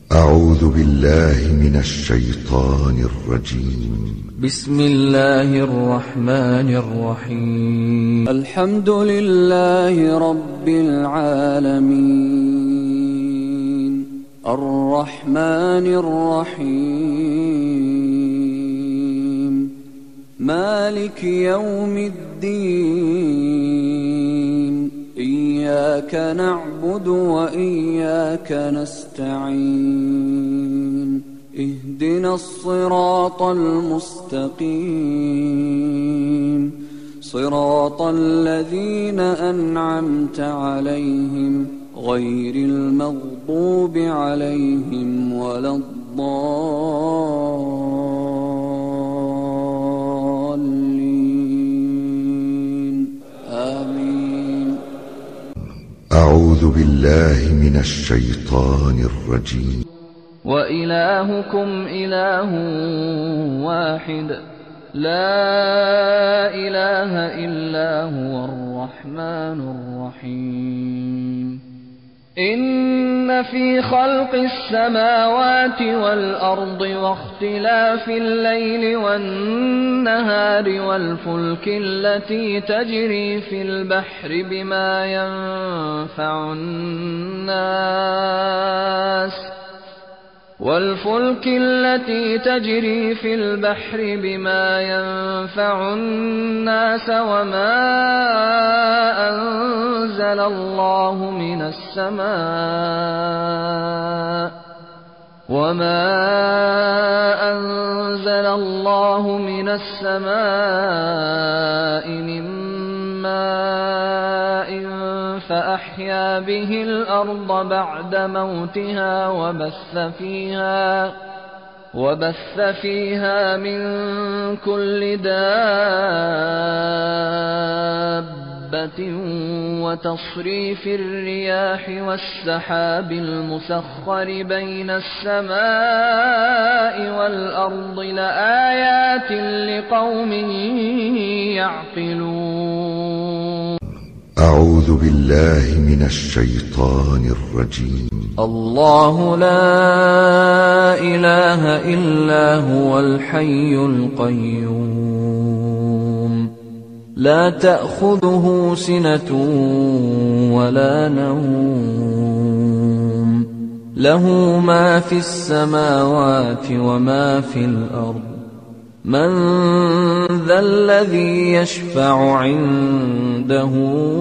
أعوذ بالله من الشيطان الرجيم. بسم الله الرحمن الرحيم. الحمد لله رب العالمين، الرحمن الرحيم، مالك يوم الدين، إياك نعبد وإياك نستعين، اهدنا الصراط المستقيم، صراط الذين أنعمت عليهم غير المغضوب عليهم ولا الضالين، آمين. أعوذ بالله من الشيطان الرجيم. وإلهكم إله واحد، لا إله إلا هو الرحمن الرحيم. إن في خلق السماوات والأرض واختلاف الليل والنهار والفلك التي تجري في البحر بما ينفع الناس وما أنزل الله من السماء من ماء فأحيا به الأرض بعد موتها وبث فيها من كل دابة وتصريف الرياح والسحاب المسخر بين السماء والأرض لآيات لقوم يعقلون. أعوذ بالله من الشيطان الرجيم. الله لا إله إلا هو الحي القيوم، لا تأخذه سنة ولا نوم، له ما في السماوات وما في الأرض. من ذا الذي يشفع عنده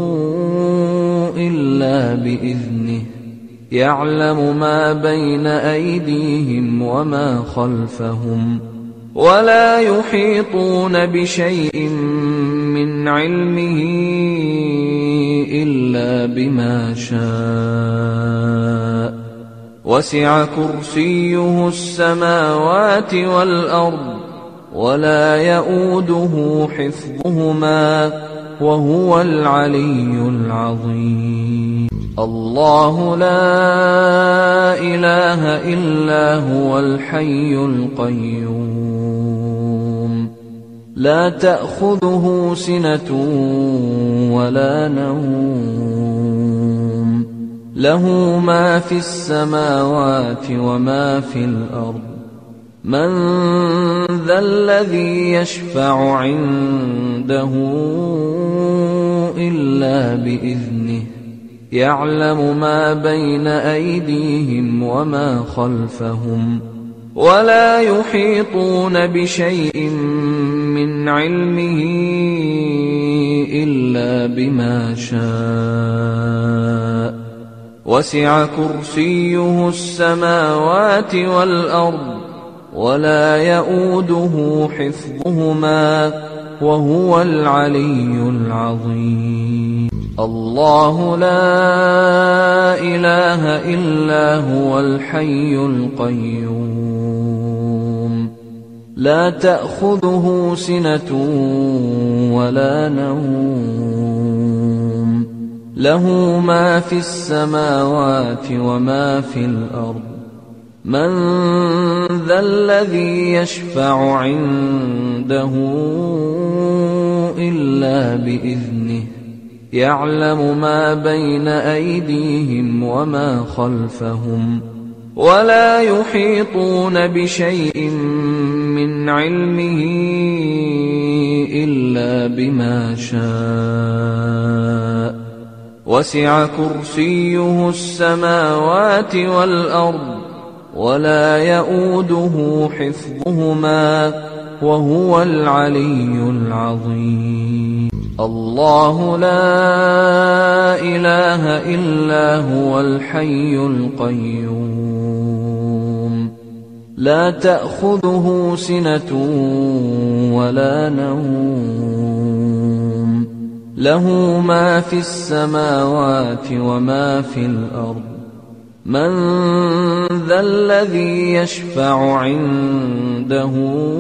إلا بإذنه، يعلم ما بين أيديهم وما خلفهم، ولا يحيطون بشيء من علمه إلا بما شاء، وسع كرسيه السماوات والأرض، ولا يؤوده حفظهما، وهو العلي العظيم. الله لا إله إلا هو الحي القيوم، لا تأخذه سنة ولا نوم، له ما في السماوات وما في الأرض. من ذا الذي يشفع عنده إلا بإذنه، يعلم ما بين أيديهم وما خلفهم، ولا يحيطون بشيء من علمه إلا بما شاء، وسع كرسيه السماوات والأرض، ولا يؤوده حفظهما، وهو العلي العظيم. الله لا إله إلا هو الحي القيوم، لا تأخذه سنة ولا نوم، له ما في السماوات وما في الأرض. من ذا الذي يشفع عنده إلا بإذنه، يعلم ما بين أيديهم وما خلفهم، ولا يحيطون بشيء من علمه إلا بما شاء وسع كرسيه السماوات والأرض ولا يئوده حفظهما وهو العلي العظيم الله لا إله إلا هو الحي القيوم لا تأخذه سنة ولا نوم له ما في السماوات وما في الأرض من ذا الذي يشفع عنده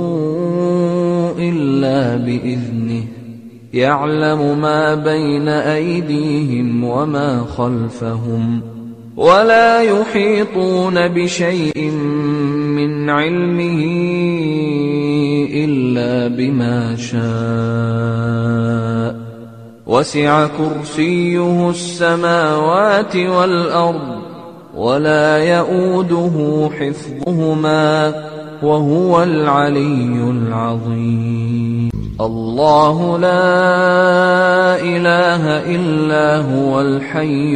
إلا بإذنه يعلم ما بين أيديهم وما خلفهم ولا يحيطون بشيء من علمه إلا بما شاء وسع كرسيه السماوات والأرض ولا يئوده حفظهما وهو العلي العظيم الله لا إله إلا هو الحي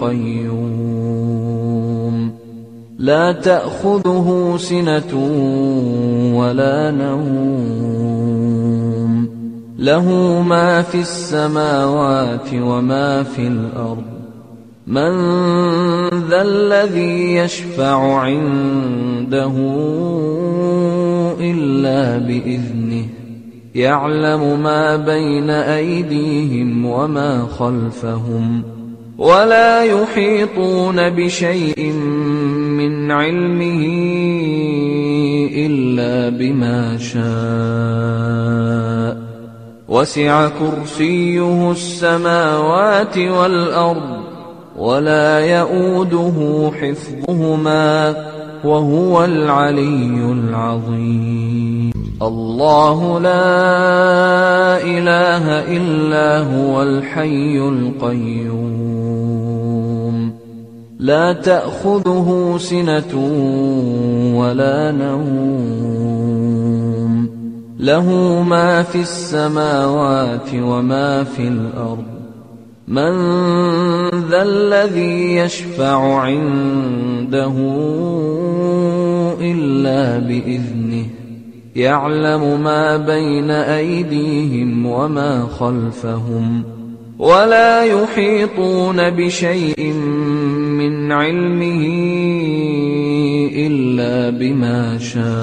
القيوم لا تأخذه سنة ولا نوم له ما في السماوات وما في الأرض من ذا الذي يشفع عنده إلا بإذنه يعلم ما بين أيديهم وما خلفهم ولا يحيطون بشيء من علمه إلا بما شاء وسع كرسيه السماوات والأرض ولا يئوده حفظهما وهو العلي العظيم الله لا إله إلا هو الحي القيوم لا تأخذه سنة ولا نوم له ما في السماوات وما في الأرض من ذا الذي يشفع عنده إلا بإذنه يعلم ما بين أيديهم وما خلفهم ولا يحيطون بشيء من علمه إلا بما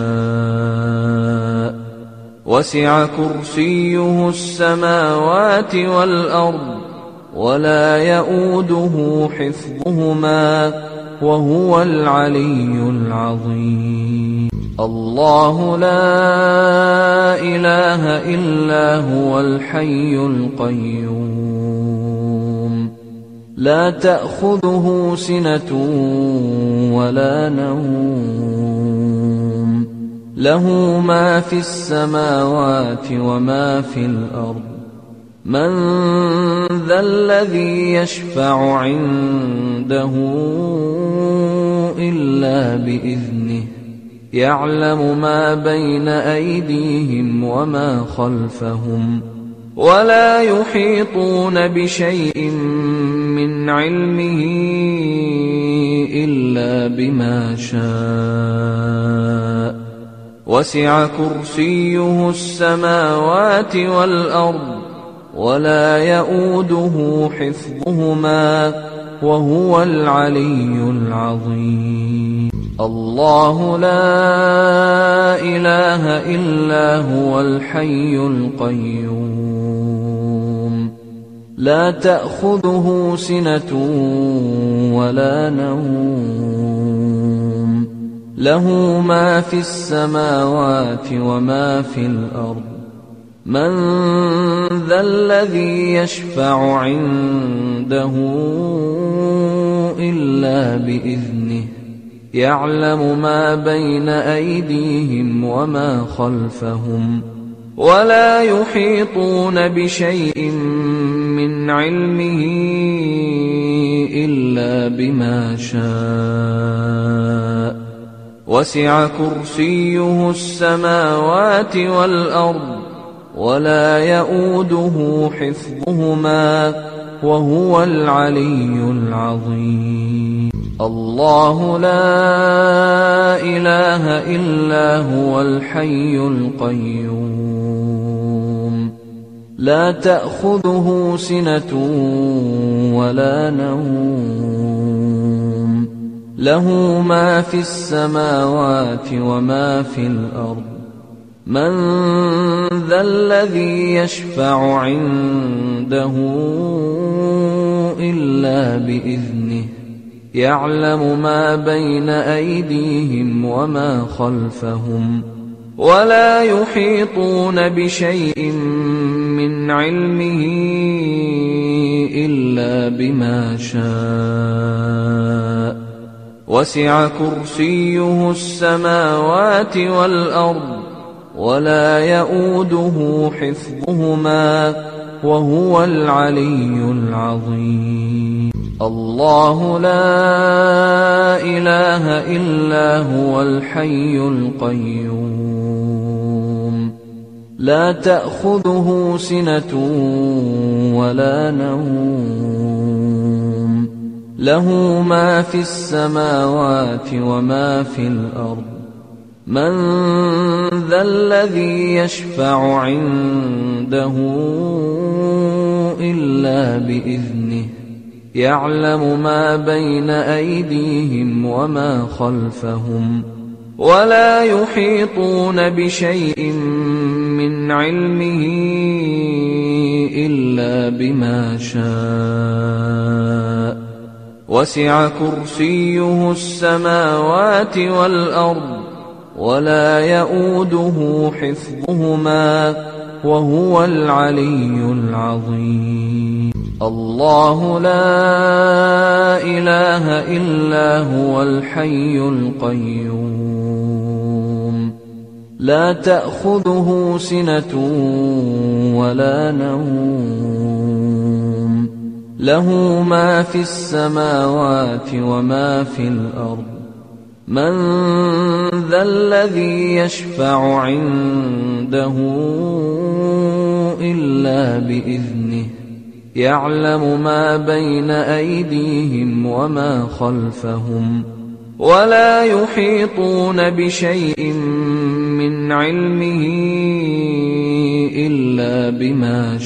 شاء وسع كرسيه السماوات والأرض ولا يئوده حفظهما وهو العلي العظيم الله لا إله إلا هو الحي القيوم لا تأخذه سنة ولا نوم له ما في السماوات وما في الأرض من ذا الذي يشفع عنده إلا بإذنه يعلم ما بين أيديهم وما خلفهم ولا يحيطون بشيء من علمه إلا بما شاء وسع كرسيه السماوات والأرض ولا يئوده حفظهما وهو العلي العظيم الله لا إله إلا هو الحي القيوم لا تأخذه سنة ولا نوم له ما في السماوات وما في الأرض من ذا الذي يشفع عنده إلا بإذنه يعلم ما بين أيديهم وما خلفهم ولا يحيطون بشيء من من علمه إلا بما شاء وسع كرسيه السماوات والأرض ولا يئوده حفظهما وهو العلي العظيم الله لا إله إلا هو الحي القيوم لا تأخذه سنة ولا نوم له ما في السماوات وما في الأرض من ذا الذي يشفع عنده إلا بإذنه يعلم ما بين أيديهم وما خلفهم ولا يحيطون بشيء من علمه إلا بما شاء وسع كرسيه السماوات والأرض ولا يئوده حفظهما وهو العلي العظيم الله لا إله إلا هو الحي القيوم لا تأخذه سنة ولا نوم له ما في السماوات وما في الأرض من ذا الذي يشفع عنده إلا بإذنه يعلم ما بين أيديهم وما خلفهم ولا يحيطون بشيء من علمه إلا بما شاء وسع كرسيه السماوات والأرض ولا يئوده حفظهما وهو العلي العظيم الله لا إله إلا هو الحي القيوم لا تأخذه سنة ولا نوم له ما في السماوات وما في الأرض من ذا الذي يشفع عنده إلا بإذنه يعلم ما بين أيديهم وما خلفهم ولا يحيطون بشيء من علمه إلا بما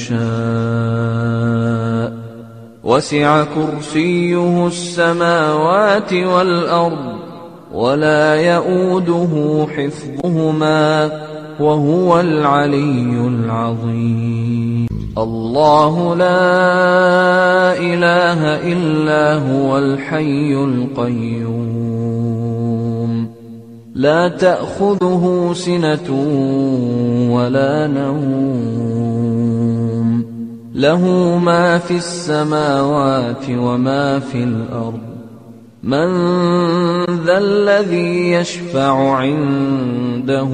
شاء وسع كرسيه السماوات والأرض ولا يئوده حفظهما وهو العلي العظيم الله لا إله إلا هو الحي القيوم لا تأخذه سنة ولا نوم له ما في السماوات وما في الأرض من ذا الذي يشفع عنده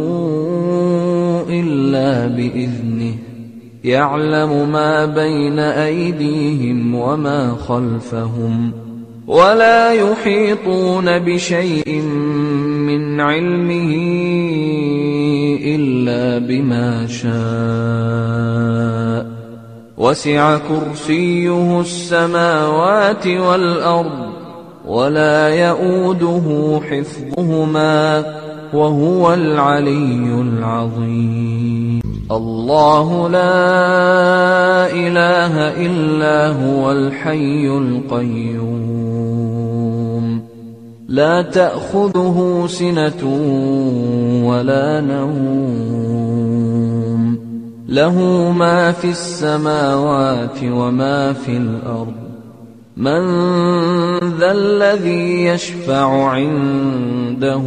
إلا بإذنه يعلم ما بين أيديهم وما خلفهم ولا يحيطون بشيء من علمه إلا بما شاء وسع كرسيه السماوات والأرض ولا يئوده حفظهما وهو العلي العظيم الله لا إله إلا هو الحي القيوم لا تأخذه سنة ولا نوم له ما في السماوات وما في الأرض من ذا الذي يشفع عنده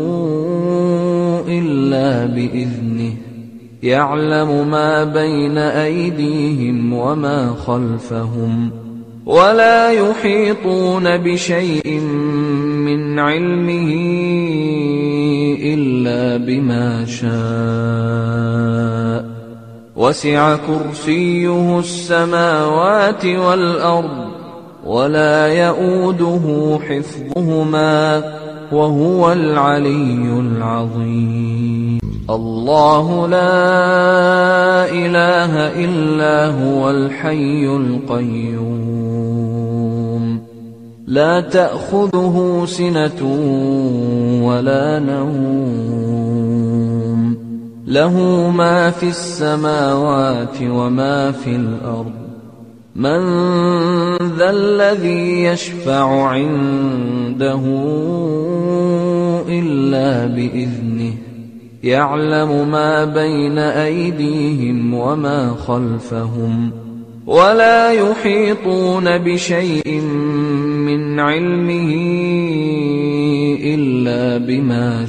إلا بإذنه يعلم ما بين أيديهم وما خلفهم ولا يحيطون بشيء من علمه إلا بما شاء وسع كرسيه السماوات والأرض ولا يئوده حفظهما وهو العلي العظيم. الله لا إله إلا هو الحي القيوم لا تأخذه سنة ولا نوم له ما في السماوات وما في الأرض من ذا الذي يشفع عنده إلا بإذنه يعلم ما بين أيديهم وما خلفهم ولا يحيطون بشيء من علمه إلا بما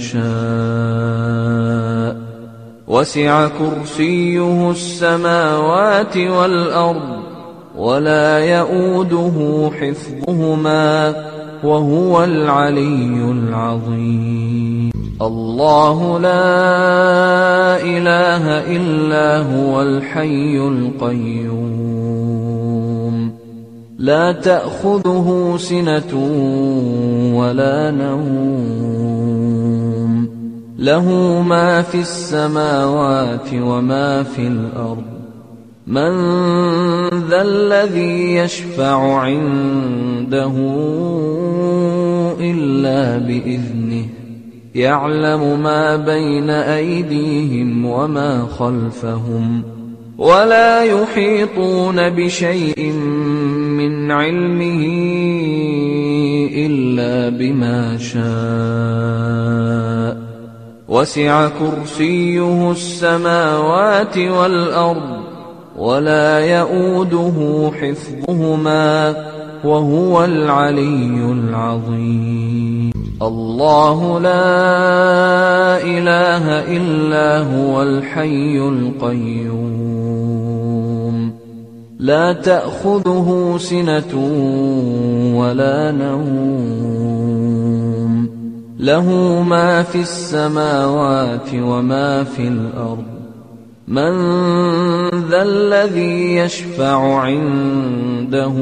شاء وسع كرسيه السماوات والأرض ولا يئوده حفظهما وهو العلي العظيم. الله لا إله إلا هو الحي القيوم لا تأخذه سنة ولا نوم له ما في السماوات وما في الأرض من ذا الذي يشفع عنده إلا بإذنه يعلم ما بين أيديهم وما خلفهم ولا يحيطون بشيء من علمه إلا بما شاء وسع كرسيه السماوات والأرض ولا يئوده حفظهما وهو العلي العظيم. الله لا إله إلا هو الحي القيوم لا تأخذه سنة ولا نوم له ما في السماوات وما في الأرض من ذا الذي يشفع عنده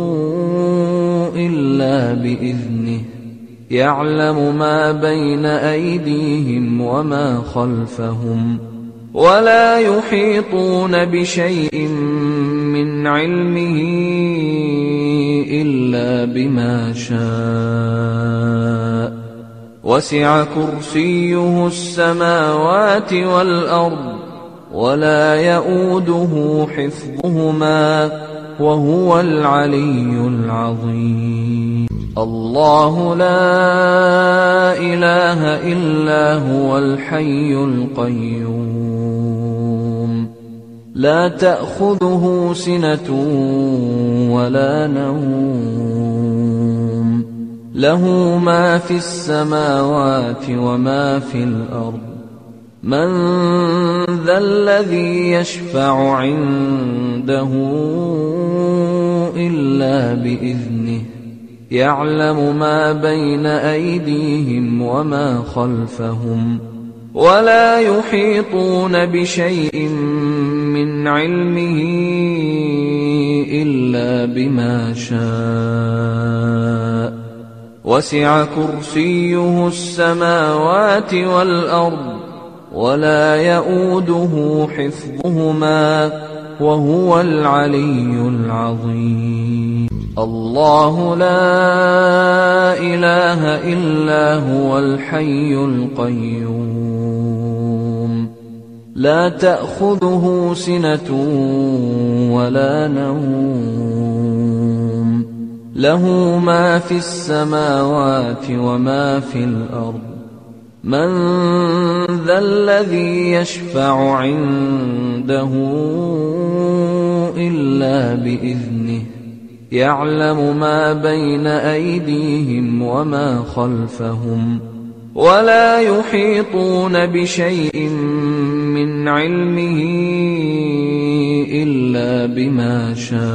إلا بإذنه يعلم ما بين أيديهم وما خلفهم ولا يحيطون بشيء من علمه إلا بما شاء وسع كرسيه السماوات والأرض ولا يئوده حفظهما وهو العلي العظيم. الله لا إله إلا هو الحي القيوم لا تأخذه سنة ولا نوم له ما في السماوات وما في الأرض من ذا الذي يشفع عنده إلا بإذنه يعلم ما بين أيديهم وما خلفهم ولا يحيطون بشيء من علمه إلا بما شاء وسع كرسيه السماوات والأرض ولا يئوده حفظهما وهو العلي العظيم. الله لا إله إلا هو الحي القيوم لا تأخذه سنة ولا نوم له ما في السماوات وما في الأرض من ذا الذي يشفع عنده إلا بإذنه يعلم ما بين أيديهم وما خلفهم ولا يحيطون بشيء من علمه إلا بما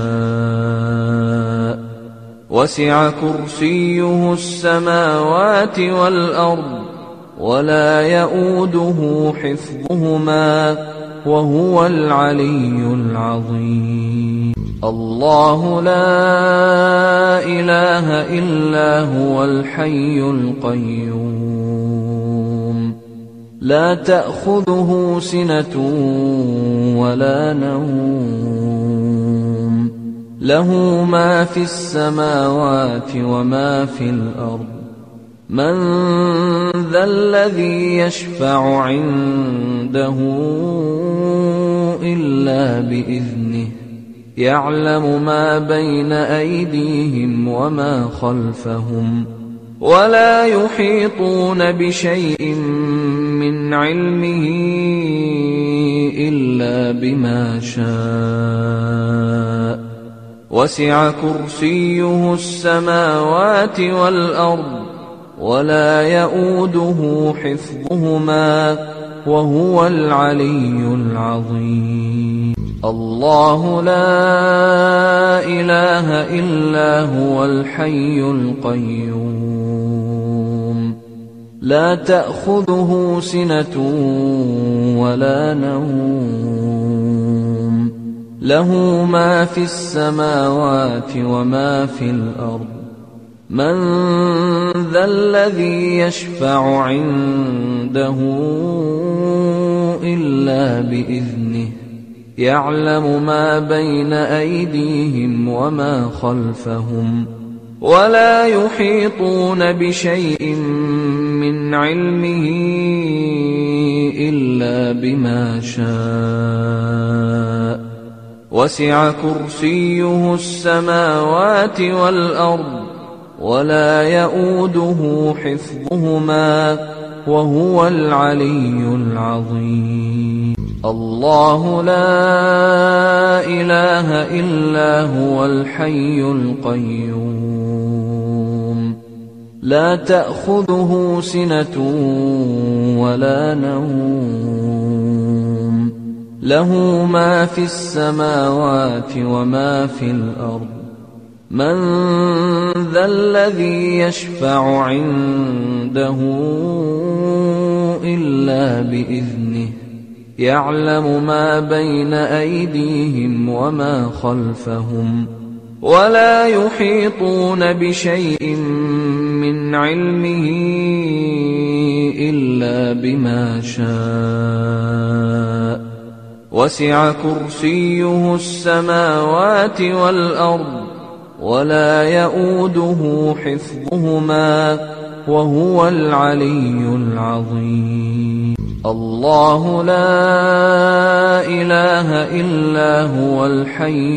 شاء وسع كرسيه السماوات والأرض ولا يئوده حفظهما وهو العلي العظيم. الله لا إله إلا هو الحي القيوم لا تأخذه سنة ولا نوم له ما في السماوات وما في الأرض من ذا الذي يشفع عنده إلا بإذنه يعلم ما بين أيديهم وما خلفهم ولا يحيطون بشيء من علمه إلا بما شاء وسع كرسيه السماوات والأرض ولا يؤوده حفظهما وهو العلي العظيم. الله لا إله إلا هو الحي القيوم لا تأخذه سنة ولا نوم له ما في السماوات وما في الأرض من ذا الذي يشفع عنده إلا بإذنه يعلم ما بين أيديهم وما خلفهم ولا يحيطون بشيء من علمه إلا بما شاء وسع كرسيه السماوات والأرض ولا يؤوده حفظهما وهو العلي العظيم. الله لا إله إلا هو الحي القيوم لا تأخذه سنة ولا نوم له ما في السماوات وما في الأرض من ذا الذي يشفع عنده إلا بإذنه يعلم ما بين أيديهم وما خلفهم ولا يحيطون بشيء من علمه إلا بما شاء وسع كرسيه السماوات والأرض ولا يؤوده حفظهما وهو العلي العظيم. الله لا إله إلا هو الحي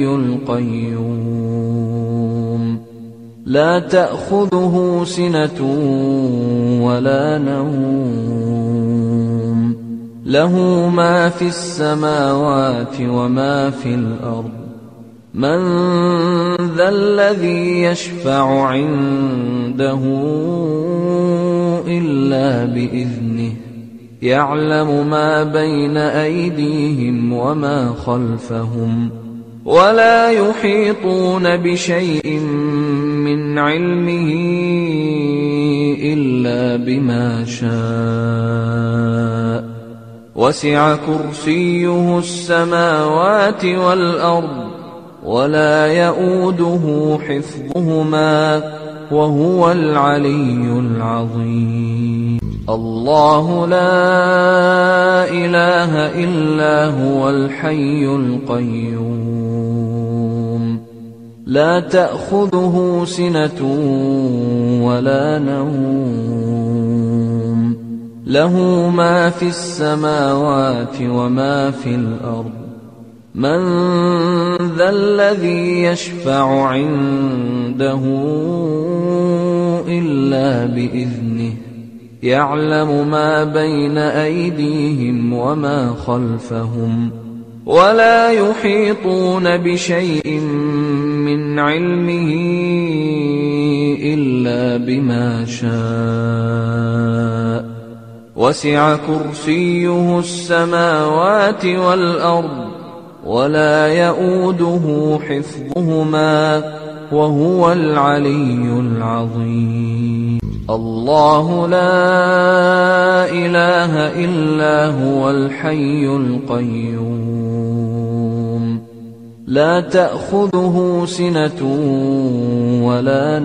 القيوم لا تأخذه سنة ولا نوم له ما في السماوات وما في الأرض من ذا الذي يشفع عنده إلا بإذنه يعلم ما بين أيديهم وما خلفهم ولا يحيطون بشيء من علمه إلا بما شاء وسع كرسيه السماوات والأرض ولا يؤوده حفظهما وهو العلي العظيم. الله لا إله إلا هو الحي القيوم لا تأخذه سنة ولا نوم له ما في السماوات وما في الأرض من ذا الذي يشفع عنده إلا بإذنه يعلم ما بين أيديهم وما خلفهم ولا يحيطون بشيء من علمه إلا بما شاء وسع كرسيه السماوات والأرض ولا يؤوده حفظهما وهو العلي العظيم. الله لا إله إلا هو الحي القيوم لا تأخذه سنة ولا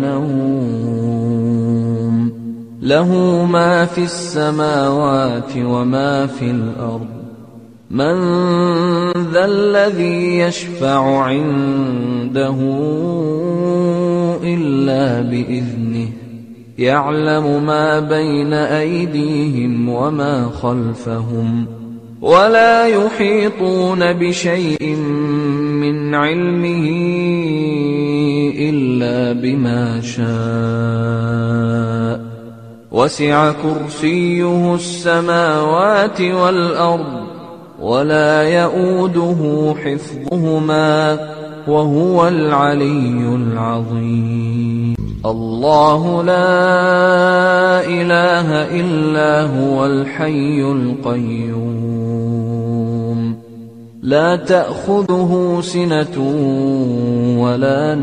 نوم له ما في السماوات وما في الأرض من ذا الذي يشفع عنده إلا بإذنه يعلم ما بين أيديهم وما خلفهم ولا يحيطون بشيء من علمه إلا بما شاء وسع كرسيه السماوات والأرض ولا يؤوده حفظهما وهو العلي العظيم الله لا إله إلا هو الحي القيوم لا تأخذه سنة ولا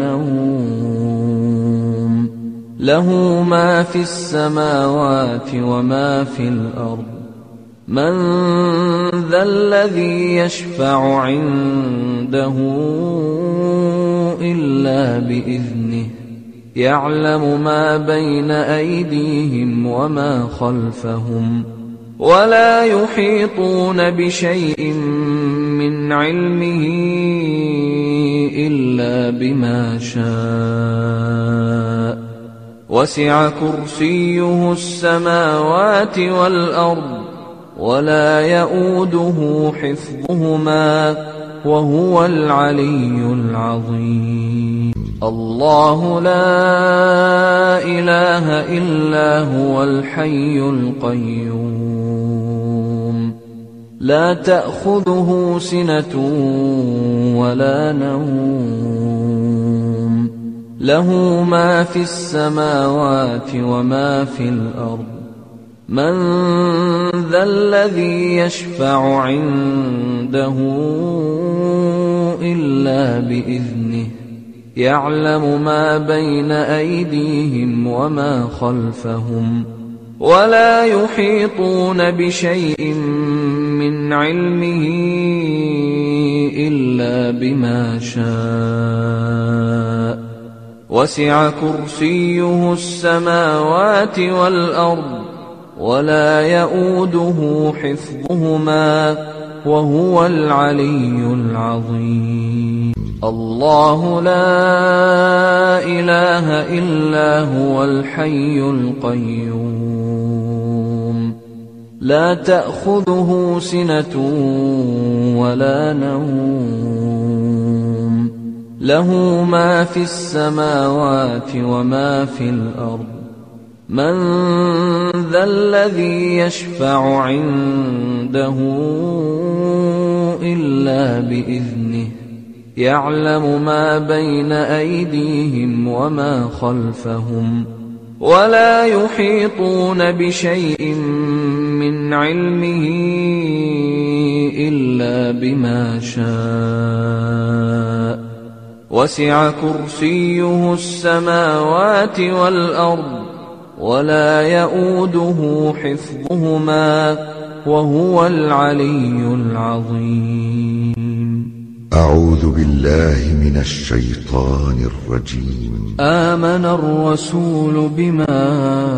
نوم له ما في السماوات وما في الأرض من ذا الذي يشفع عنده إلا بإذنه يعلم ما بين أيديهم وما خلفهم ولا يحيطون بشيء من علمه إلا بما شاء وسع كرسيه السماوات والأرض ولا يؤوده حفظهما وهو العلي العظيم الله لا إله إلا هو الحي القيوم لا تأخذه سنة ولا نوم له ما في السماوات وما في الأرض من ذا الذي يشفع عنده إلا بإذنه يعلم ما بين أيديهم وما خلفهم ولا يحيطون بشيء من علمه إلا بما شاء وسع كرسيه السماوات والأرض ولا يؤوده حفظهما وهو العلي العظيم الله لا إله إلا هو الحي القيوم لا تأخذه سنة ولا نوم له ما في السماوات وما في الأرض من ذا الذي يشفع عنده إلا بإذنه يعلم ما بين أيديهم وما خلفهم ولا يحيطون بشيء من علمه إلا بما شاء وسع كرسيه السماوات والأرض ولا يؤوده حفظهما وهو العلي العظيم أعوذ بالله من الشيطان الرجيم آمن الرسول بما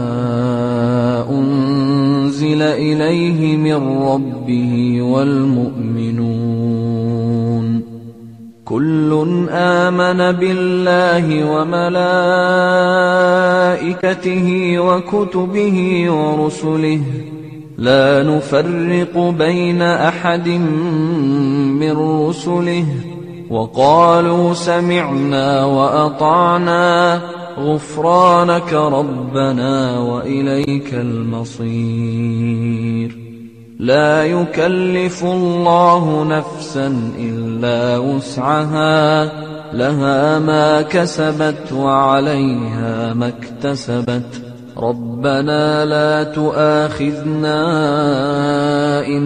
أنزل إليه من ربه والمؤمنون كل آمن بالله وملائكته وكتبه ورسله لا نفرق بين أحد من رسله وقالوا سمعنا وأطعنا غفرانك ربنا وإليك المصير لا يكلف الله نفسا إلا وسعها لها ما كسبت وعليها ما اكتسبت ربنا لا تؤاخذنا إن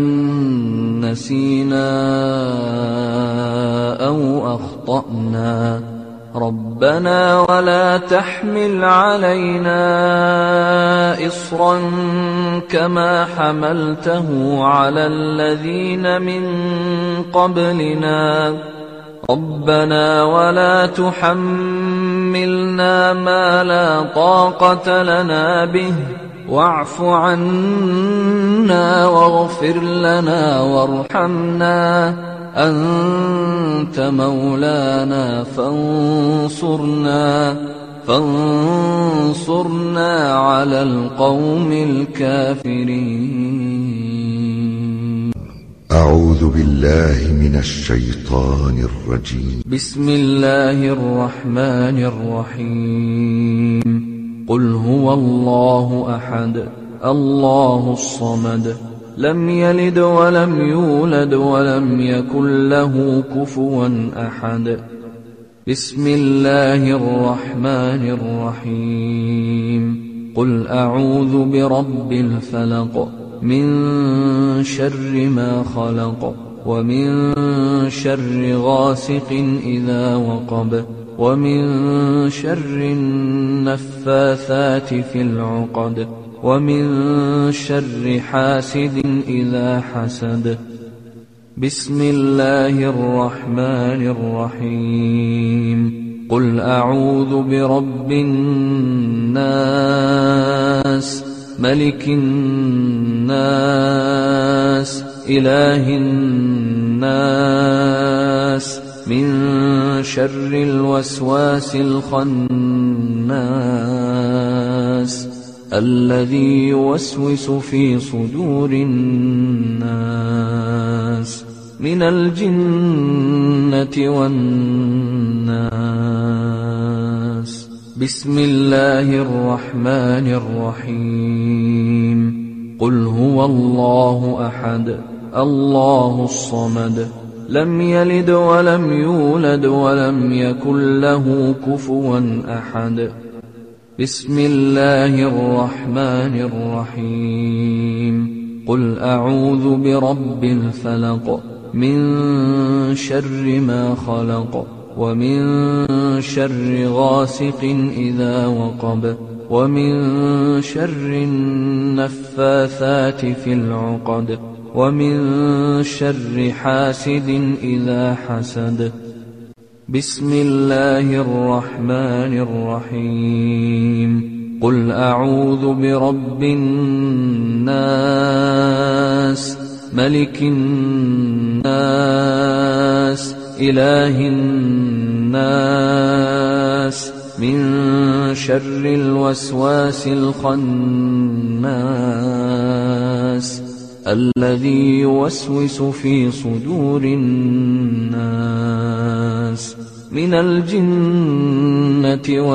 نسينا أو أخطأنا ربنا ولا تحمل علينا إصرا كما حملته على الذين من قبلنا ربنا ولا تحملنا ما لا طاقة لنا به واعف عنا واغفر لنا وارحمنا أنت مولانا فانصرنا على القوم الكافرين. أعوذ بالله من الشيطان الرجيم. بسم الله الرحمن الرحيم. قل هو الله أحد الله الصمد لم يلد ولم يولد ولم يكن له كفوا أحد. بسم الله الرحمن الرحيم. قل أعوذ برب الفلق من شر ما خلق ومن شر غاسق إذا وقب ومن شر النفاثات في العقد ومن شر حاسد إذا حسد. بسم الله الرحمن الرحيم. قل أعوذ برب الناس ملك الناس إله الناس من شر الوسواس الخناس الذي يوسوس في صدور الناس من الجنة والناس. بسم الله الرحمن الرحيم. قل هو الله أحد الله الصمد لم يلد ولم يولد ولم يكن له كفوا أحد. بسم الله الرحمن الرحيم. قل أعوذ برب الفلق من شر ما خلق ومن شر غاسق إذا وقب ومن شر النفاثات في العقد ومن شر حاسد إذا حسد. بسم الله الرحمن الرحيم. قل أعوذ برب الناس ملك الناس إله الناس من شر الوسواس الخناس الذي يوسوس في صدور الناس من الجنة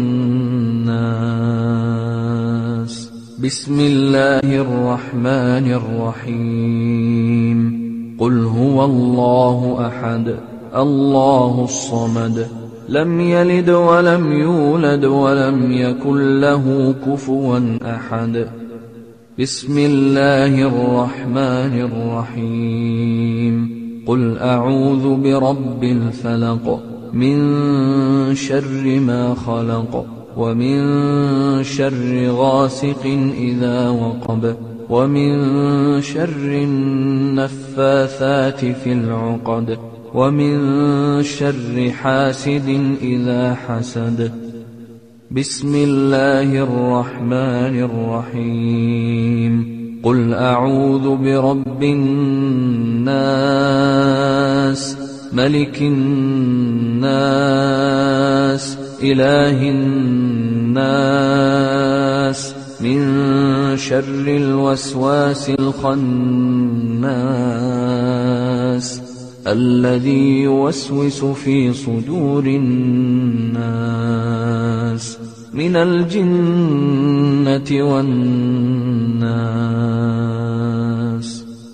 والناس. بسم الله الرحمن الرحيم. قل هو الله أحد الله الصمد لم يلد ولم يولد ولم يكن له كفوا أحد. بسم الله الرحمن الرحيم. قل أعوذ برب الفلق من شر ما خلق ومن شر غاسق إذا وقب ومن شر النفاثات في العقد ومن شر حاسد إذا حسد. بسم الله الرحمن الرحيم. قل أعوذ برب الناس ملك الناس إله الناس من شر الوسواس الخناس الذي يوسوس في صدور الناس من الجنة والناس.